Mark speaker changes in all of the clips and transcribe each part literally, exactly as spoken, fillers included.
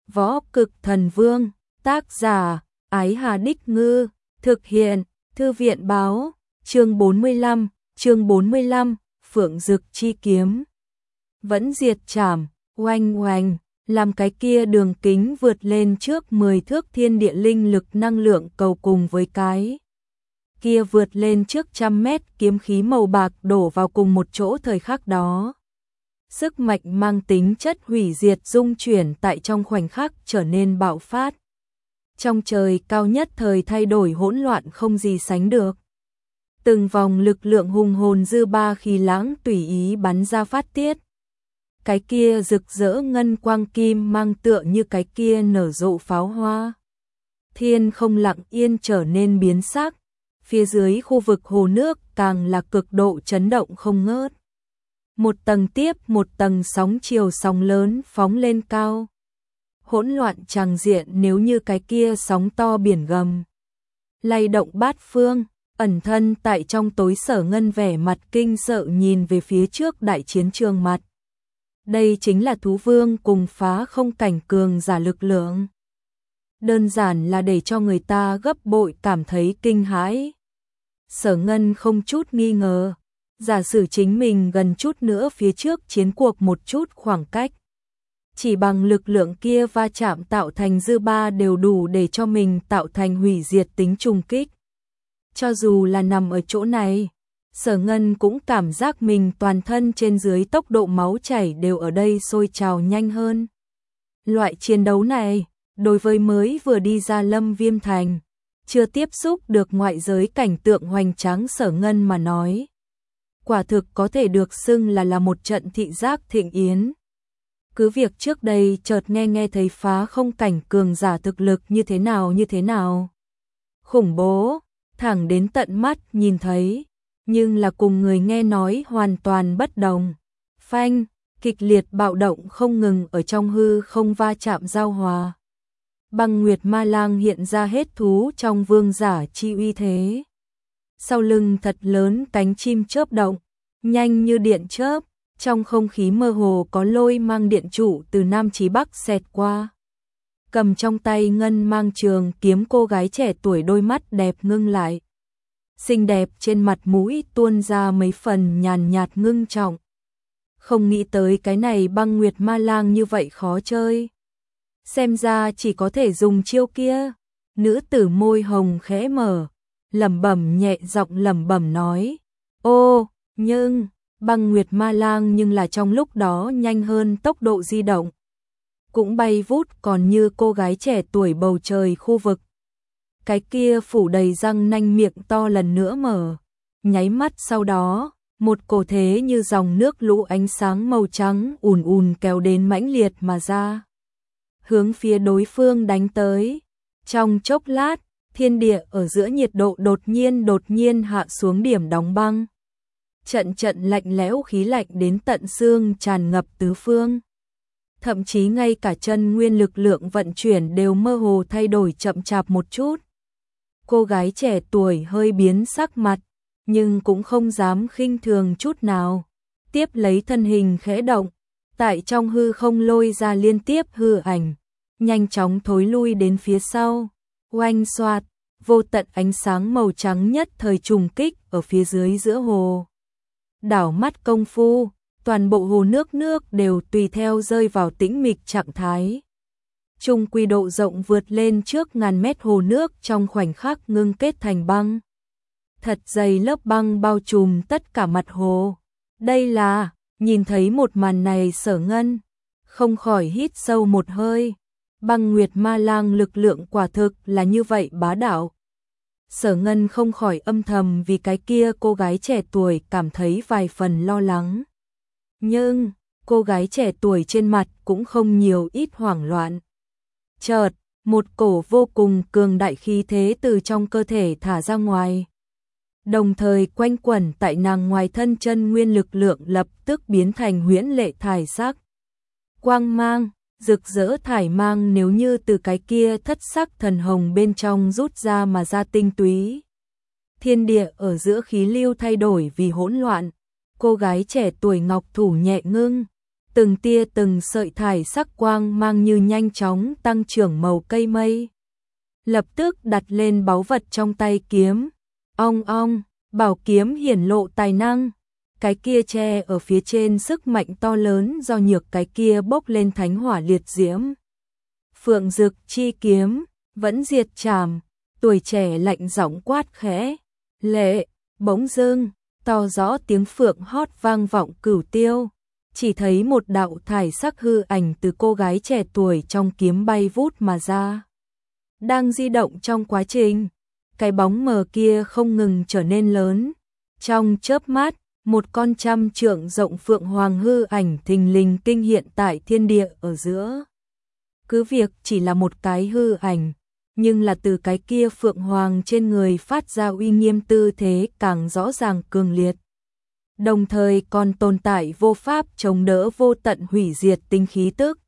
Speaker 1: Võ Cực Thần Vương, tác giả, Ái Hà Đích Ngư, thực hiện, Thư viện Báo, chương bốn mươi lăm, chương bốn mươi lăm, Phượng Dực Chi Kiếm. Vẫn diệt trảm, oanh oanh, làm cái kia đường kính vượt lên trước mười thước thiên địa linh lực năng lượng cầu cùng với cái kia vượt lên trước trăm mét kiếm khí màu bạc đổ vào cùng một chỗ thời khắc đó. Sức mạnh mang tính chất hủy diệt dung chuyển tại trong khoảnh khắc trở nên bạo phát. Trong trời cao nhất thời thay đổi hỗn loạn không gì sánh được. Từng vòng lực lượng hùng hồn dư ba khí lãng tùy ý bắn ra phát tiết. Cái kia rực rỡ ngân quang kim mang tựa như cái kia nở rộ pháo hoa. Thiên không lặng yên trở nên biến sắc. Phía dưới khu vực hồ nước càng là cực độ chấn động không ngớt. Một tầng tiếp một tầng sóng chiều sóng lớn phóng lên cao. Hỗn loạn tràng diện nếu như cái kia sóng to biển gầm. Lay động bát phương, ẩn thân tại trong tối Sở Ngân vẻ mặt kinh sợ nhìn về phía trước đại chiến trường mặt. Đây chính là thú vương cùng phá không cảnh cường giả lực lượng. Đơn giản là để cho người ta gấp bội cảm thấy kinh hãi. Sở Ngân không chút nghi ngờ. Giả sử chính mình gần chút nữa phía trước chiến cuộc một chút khoảng cách. Chỉ bằng lực lượng kia va chạm tạo thành dư ba đều đủ để cho mình tạo thành hủy diệt tính trùng kích. Cho dù là nằm ở chỗ này, Sở Ngân cũng cảm giác mình toàn thân trên dưới tốc độ máu chảy đều ở đây sôi trào nhanh hơn. Loại chiến đấu này, đối với mới vừa đi ra Lâm Viêm Thành, chưa tiếp xúc được ngoại giới cảnh tượng hoành tráng Sở Ngân mà nói. Quả thực có thể được xưng là là một trận thị giác thịnh yến. Cứ việc trước đây chợt nghe nghe thấy phá không cảnh cường giả thực lực như thế nào như thế nào. Khủng bố, thẳng đến tận mắt nhìn thấy, nhưng là cùng người nghe nói hoàn toàn bất đồng. Phanh, kịch liệt bạo động không ngừng ở trong hư không va chạm giao hòa. Băng Nguyệt Ma Lang hiện ra hết thú trong vương giả chi uy thế. Sau lưng thật lớn cánh chim chớp động, nhanh như điện chớp, trong không khí mơ hồ có lôi mang điện trụ từ Nam chí Bắc xẹt qua. Cầm trong tay ngân mang trường kiếm cô gái trẻ tuổi đôi mắt đẹp ngưng lại. Xinh đẹp trên mặt mũi tuôn ra mấy phần nhàn nhạt ngưng trọng. Không nghĩ tới cái này Băng Nguyệt Ma Lang như vậy khó chơi. Xem ra chỉ có thể dùng chiêu kia. Nữ tử môi hồng khẽ mở, lẩm bẩm nhẹ giọng lẩm bẩm nói: "Ô, nhưng Băng Nguyệt Ma Lang nhưng là trong lúc đó nhanh hơn tốc độ di động, cũng bay vút còn như cô gái trẻ tuổi bầu trời khu vực." Cái kia phủ đầy răng nanh miệng to lần nữa mở, nháy mắt sau đó, một cổ thế như dòng nước lũ ánh sáng màu trắng ùn ùn kéo đến mãnh liệt mà ra, hướng phía đối phương đánh tới. Trong chốc lát, thiên địa ở giữa nhiệt độ đột nhiên đột nhiên hạ xuống điểm đóng băng. Trận trận lạnh lẽo khí lạnh đến tận xương tràn ngập tứ phương. Thậm chí ngay cả chân nguyên lực lượng vận chuyển đều mơ hồ thay đổi chậm chạp một chút. Cô gái trẻ tuổi hơi biến sắc mặt, nhưng cũng không dám khinh thường chút nào. Tiếp lấy thân hình khẽ động, tại trong hư không lôi ra liên tiếp hư ảnh, nhanh chóng thối lui đến phía sau. Oanh xoạt, vô tận ánh sáng màu trắng nhất thời trùng kích ở phía dưới giữa hồ. Đảo mắt công phu, toàn bộ hồ nước nước đều tùy theo rơi vào tĩnh mịch trạng thái. Trung quy độ rộng vượt lên trước ngàn mét hồ nước trong khoảnh khắc ngưng kết thành băng. Thật dày lớp băng bao trùm tất cả mặt hồ. Đây là, nhìn thấy một màn này Sở Ngân không khỏi hít sâu một hơi. Băng Nguyệt Ma Lang lực lượng quả thực là như vậy bá đạo. Sở Ngân không khỏi âm thầm vì cái kia cô gái trẻ tuổi cảm thấy vài phần lo lắng. Nhưng, cô gái trẻ tuổi trên mặt cũng không nhiều ít hoảng loạn. Chợt, một cổ vô cùng cường đại khí thế từ trong cơ thể thả ra ngoài. Đồng thời quanh quẩn tại nàng ngoài thân chân nguyên lực lượng lập tức biến thành huyễn lệ thải sắc. Quang mang, rực rỡ thải mang nếu như từ cái kia thất sắc thần hồng bên trong rút ra mà ra tinh túy. Thiên địa ở giữa khí lưu thay đổi vì hỗn loạn. Cô gái trẻ tuổi ngọc thủ nhẹ ngưng, từng tia từng sợi thải sắc quang mang như nhanh chóng tăng trưởng màu cây mây. Lập tức đặt lên báu vật trong tay kiếm. Ong ong, bảo kiếm hiển lộ tài năng. Cái kia che ở phía trên sức mạnh to lớn do nhược cái kia bốc lên thánh hỏa liệt diễm. Phượng Dực chi kiếm, vẫn diệt trảm, tuổi trẻ lạnh giọng quát khẽ. Lệ, bỗng dưng, to rõ tiếng phượng hót vang vọng cửu tiêu. Chỉ thấy một đạo thải sắc hư ảnh từ cô gái trẻ tuổi trong kiếm bay vút mà ra. Đang di động trong quá trình, cái bóng mờ kia không ngừng trở nên lớn. Trong chớp mắt, một con trăm trượng rộng phượng hoàng hư ảnh thình lình kinh hiện tại thiên địa ở giữa. Cứ việc chỉ là một cái hư ảnh, nhưng là từ cái kia phượng hoàng trên người phát ra uy nghiêm tư thế càng rõ ràng cường liệt. Đồng thời còn tồn tại vô pháp chống đỡ vô tận hủy diệt tinh khí tức.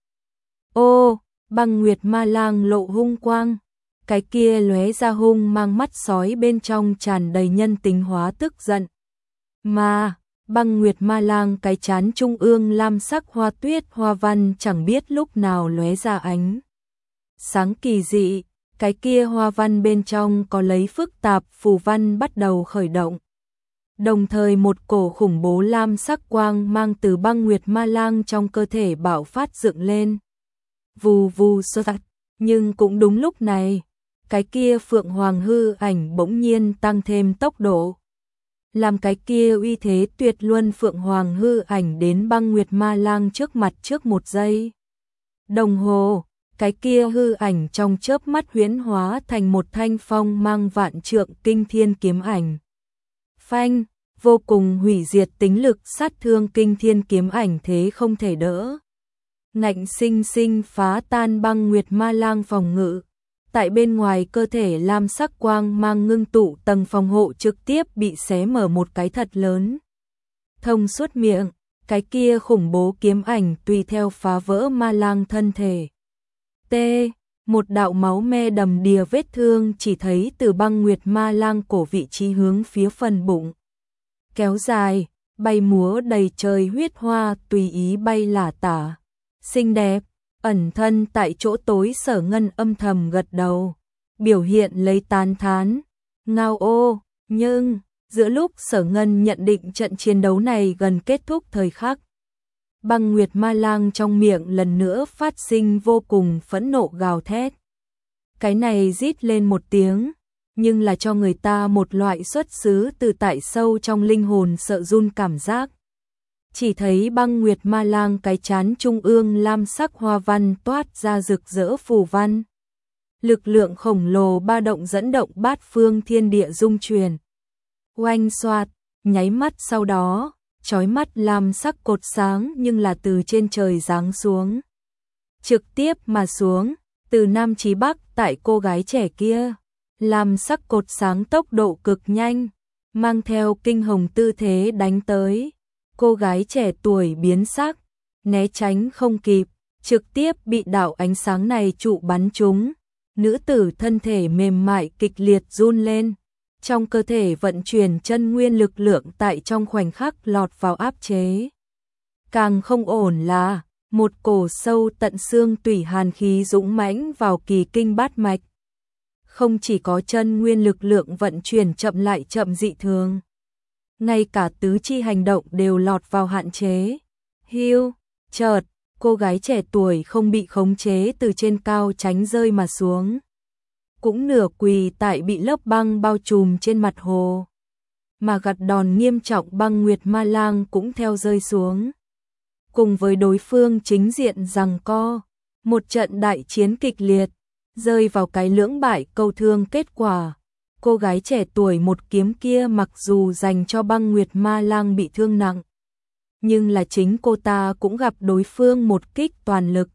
Speaker 1: Ô, Băng Nguyệt Ma Lang lộ hung quang, cái kia lóe ra hung mang mắt sói bên trong tràn đầy nhân tính hóa tức giận. Mà, Băng Nguyệt Ma Lang cái chán trung ương lam sắc hoa tuyết hoa văn chẳng biết lúc nào lóe ra ánh sáng kỳ dị, cái kia hoa văn bên trong có lấy phức tạp phù văn bắt đầu khởi động. Đồng thời một cổ khủng bố lam sắc quang mang từ Băng Nguyệt Ma Lang trong cơ thể bạo phát dựng lên. Vù vù sơ tạc, nhưng cũng đúng lúc này, cái kia phượng hoàng hư ảnh bỗng nhiên tăng thêm tốc độ. Làm cái kia uy thế tuyệt luân phượng hoàng hư ảnh đến Băng Nguyệt Ma Lang trước mặt trước một giây. Đồng hồ, cái kia hư ảnh trong chớp mắt huyễn hóa thành một thanh phong mang vạn trượng kinh thiên kiếm ảnh. Phanh, vô cùng hủy diệt tính lực sát thương kinh thiên kiếm ảnh thế không thể đỡ. Ngạnh sinh sinh phá tan Băng Nguyệt Ma Lang phòng ngự. Tại bên ngoài cơ thể lam sắc quang mang ngưng tụ tầng phòng hộ trực tiếp bị xé mở một cái thật lớn. Thông suốt miệng, cái kia khủng bố kiếm ảnh tùy theo phá vỡ Ma Lang thân thể. T. Một đạo máu me đầm đìa vết thương chỉ thấy từ Băng Nguyệt Ma Lang cổ vị trí hướng phía phần bụng. Kéo dài, bay múa đầy trời huyết hoa tùy ý bay lả tả. Xinh đẹp, ẩn thân tại chỗ tối Sở Ngân âm thầm gật đầu. Biểu hiện lấy tán thán. Ngao ô, nhưng, giữa lúc Sở Ngân nhận định trận chiến đấu này gần kết thúc thời khắc. Băng Nguyệt Ma Lang trong miệng lần nữa phát sinh vô cùng phẫn nộ gào thét. Cái này rít lên một tiếng, nhưng là cho người ta một loại xuất xứ từ tại sâu trong linh hồn sợ run cảm giác. Chỉ thấy Băng Nguyệt Ma Lang cái chán trung ương lam sắc hoa văn toát ra rực rỡ phù văn. Lực lượng khổng lồ ba động dẫn động bát phương thiên địa dung truyền. Oanh xoạt, nháy mắt sau đó, chói mắt lam sắc cột sáng nhưng là từ trên trời giáng xuống. Trực tiếp mà xuống, từ Nam chí Bắc tại cô gái trẻ kia. Lam sắc cột sáng tốc độ cực nhanh, mang theo kinh hồng tư thế đánh tới. Cô gái trẻ tuổi biến sắc, né tránh không kịp, trực tiếp bị đạo ánh sáng này trụ bắn trúng. Nữ tử thân thể mềm mại kịch liệt run lên, trong cơ thể vận chuyển chân nguyên lực lượng tại trong khoảnh khắc lọt vào áp chế. Càng không ổn là, một cổ sâu tận xương tủy hàn khí dũng mãnh vào kỳ kinh bát mạch. Không chỉ có chân nguyên lực lượng vận chuyển chậm lại chậm dị thường, ngay cả tứ chi hành động đều lọt vào hạn chế. Hiu, chợt, cô gái trẻ tuổi không bị khống chế từ trên cao tránh rơi mà xuống. Cũng nửa quỳ tại bị lớp băng bao trùm trên mặt hồ. Mà gặt đòn nghiêm trọng Băng Nguyệt Ma Lang cũng theo rơi xuống. Cùng với đối phương chính diện giằng co, một trận đại chiến kịch liệt, rơi vào cái lưỡng bại câu thương kết quả. Cô gái trẻ tuổi một kiếm kia mặc dù dành cho Băng Nguyệt Ma Lang bị thương nặng, nhưng là chính cô ta cũng gặp đối phương một kích toàn lực.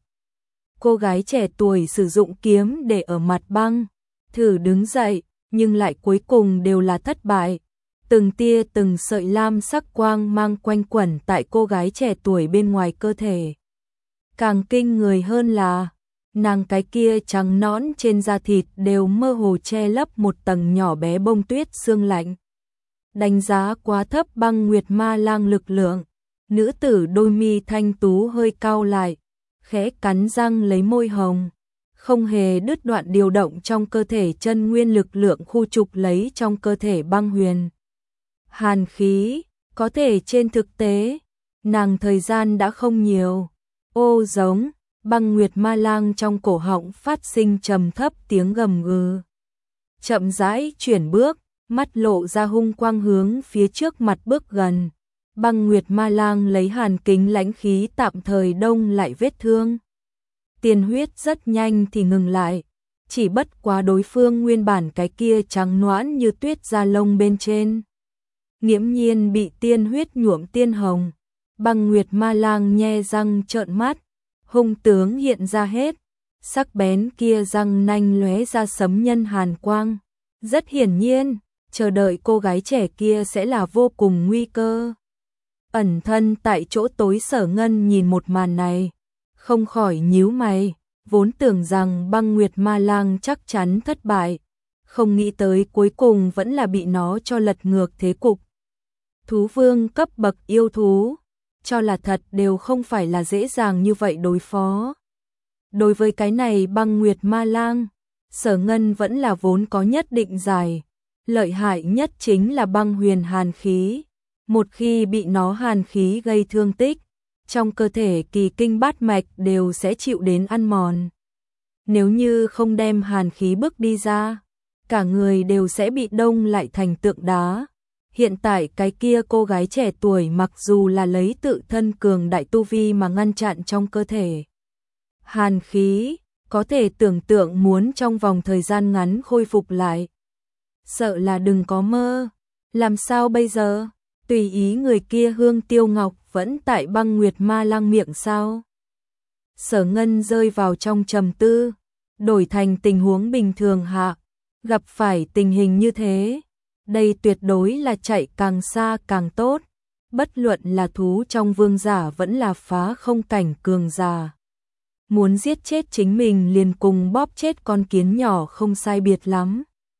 Speaker 1: Cô gái trẻ tuổi sử dụng kiếm để ở mặt băng, thử đứng dậy, nhưng lại cuối cùng đều là thất bại. Từng tia từng sợi lam sắc quang mang quanh quẩn tại cô gái trẻ tuổi bên ngoài cơ thể. Càng kinh người hơn là, nàng cái kia trắng nõn trên da thịt đều mơ hồ che lấp một tầng nhỏ bé bông tuyết sương lạnh. Đánh giá quá thấp Băng Nguyệt Ma Lang lực lượng, Nữ tử đôi mi thanh tú hơi cau lại, khẽ cắn răng lấy môi hồng, không hề đứt đoạn điều động trong cơ thể chân nguyên lực lượng khu trục lấy trong cơ thể băng huyền. Hàn khí, có thể trên thực tế, nàng thời gian đã không nhiều. Ô giống, băng nguyệt ma lang trong cổ họng phát sinh trầm thấp tiếng gầm gừ. Chậm rãi chuyển bước, mắt lộ ra hung quang hướng phía trước mặt bước gần. Băng nguyệt ma lang lấy hàn kính lãnh khí tạm thời đông lại vết thương. Tiền huyết rất nhanh thì ngừng lại, chỉ bất quá đối phương nguyên bản cái kia trắng nõn như tuyết da lông bên trên. Nghiễm nhiên bị tiên huyết nhuộm tiên hồng. Băng nguyệt ma lang nhe răng trợn mắt, hung tướng hiện ra hết, sắc bén kia răng nanh lóe ra sấm nhân hàn quang. Rất hiển nhiên, chờ đợi cô gái trẻ kia sẽ là vô cùng nguy cơ. Ẩn thân tại chỗ tối Sở Ngân nhìn một màn này, không khỏi nhíu mày, vốn tưởng rằng băng nguyệt ma lang chắc chắn thất bại, không nghĩ tới cuối cùng vẫn là bị nó cho lật ngược thế cục. Thú vương cấp bậc yêu thú, cho là thật đều không phải là dễ dàng như vậy đối phó. Đối với cái này băng nguyệt ma lang, Sở Ngân vẫn là vốn có nhất định giải, lợi hại nhất chính là băng huyền hàn khí. Một khi bị nó hàn khí gây thương tích, trong cơ thể kỳ kinh bát mạch đều sẽ chịu đến ăn mòn. Nếu như không đem hàn khí bức đi ra, cả người đều sẽ bị đông lại thành tượng đá. Hiện tại cái kia cô gái trẻ tuổi mặc dù là lấy tự thân cường đại tu vi mà ngăn chặn trong cơ thể hàn khí, có thể tưởng tượng muốn trong vòng thời gian ngắn khôi phục lại. Sợ là đừng có mơ, làm sao bây giờ? Tùy ý người kia Hương Tiêu Ngọc vẫn tại băng nguyệt ma lang miệng sao? Sở Ngân rơi vào trong trầm tư, đổi thành tình huống bình thường hạ, gặp phải tình hình như thế, đây tuyệt đối là chạy càng xa càng tốt, bất luận là thú trong vương giả vẫn là phá không cảnh cường giả. Muốn giết chết chính mình liền cùng bóp chết con kiến nhỏ không sai biệt lắm.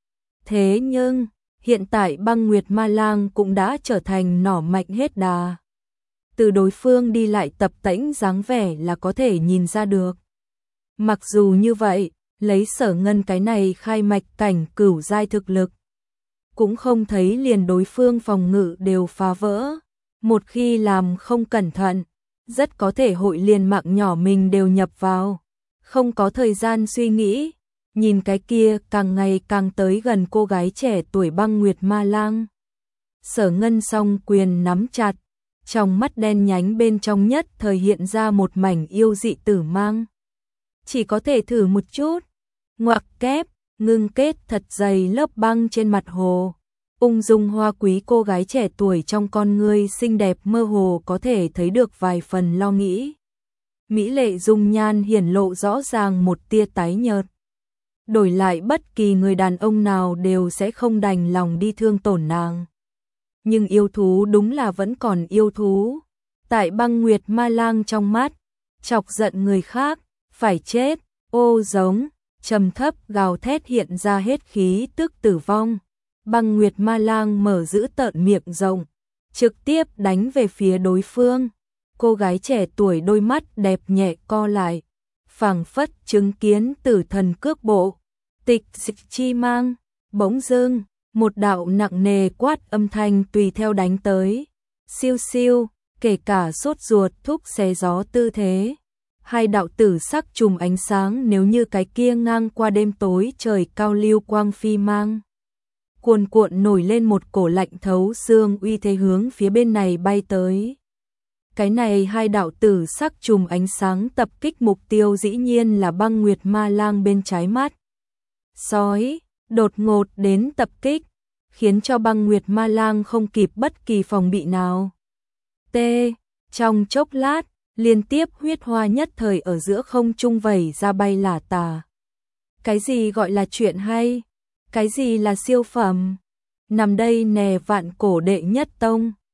Speaker 1: Thế nhưng, hiện tại băng nguyệt ma lang cũng đã trở thành nỏ mạnh hết đà. Từ đối phương đi lại tập tễnh dáng vẻ là có thể nhìn ra được. Mặc dù như vậy, lấy Sở Ngân cái này khai mạch cảnh cửu giai thực lực, cũng không thấy liền đối phương phòng ngự đều phá vỡ. Một khi làm không cẩn thận, rất có thể hội liền mạng nhỏ mình đều nhập vào. Không có thời gian suy nghĩ, nhìn cái kia càng ngày càng tới gần cô gái trẻ tuổi băng nguyệt ma lang. Sở Ngân song quyền nắm chặt, trong mắt đen nhánh bên trong nhất thời hiện ra một mảnh yêu dị tử mang. Chỉ có thể thử một chút. Ngoặc kép, ngưng kết thật dày lớp băng trên mặt hồ. Ung dung hoa quý cô gái trẻ tuổi trong con ngươi xinh đẹp mơ hồ có thể thấy được vài phần lo nghĩ. Mỹ lệ dung nhan hiển lộ rõ ràng một tia tái nhợt. Đổi lại bất kỳ người đàn ông nào đều sẽ không đành lòng đi thương tổn nàng. Nhưng yêu thú đúng là vẫn còn yêu thú. Tại băng nguyệt ma lang trong mắt, chọc giận người khác, phải chết, ô giống, trầm thấp gào thét hiện ra hết khí tức tử vong. Băng nguyệt ma lang mở giữ tợn miệng rộng, trực tiếp đánh về phía đối phương. Cô gái trẻ tuổi đôi mắt đẹp nhẹ co lại, phảng phất chứng kiến tử thần cước bộ. Tịch dịch chi mang, bỗng dưng, một đạo nặng nề quát âm thanh tùy theo đánh tới. Siêu siêu, kể cả sốt ruột thúc xé gió tư thế. Hai đạo tử sắc trùm ánh sáng nếu như cái kia ngang qua đêm tối trời cao lưu quang phi mang. Cuồn cuộn nổi lên một cổ lạnh thấu xương uy thế hướng phía bên này bay tới. Cái này hai đạo tử sắc trùm ánh sáng tập kích mục tiêu dĩ nhiên là băng nguyệt ma lang bên trái mắt. Sói, đột ngột đến tập kích, khiến cho băng nguyệt ma lang không kịp bất kỳ phòng bị nào. T. Trong chốc lát, liên tiếp huyết hoa nhất thời ở giữa không trung vẩy ra bay lả tả. Cái gì gọi là chuyện hay? Cái gì là siêu phẩm? Nằm đây nè vạn cổ đệ nhất tông.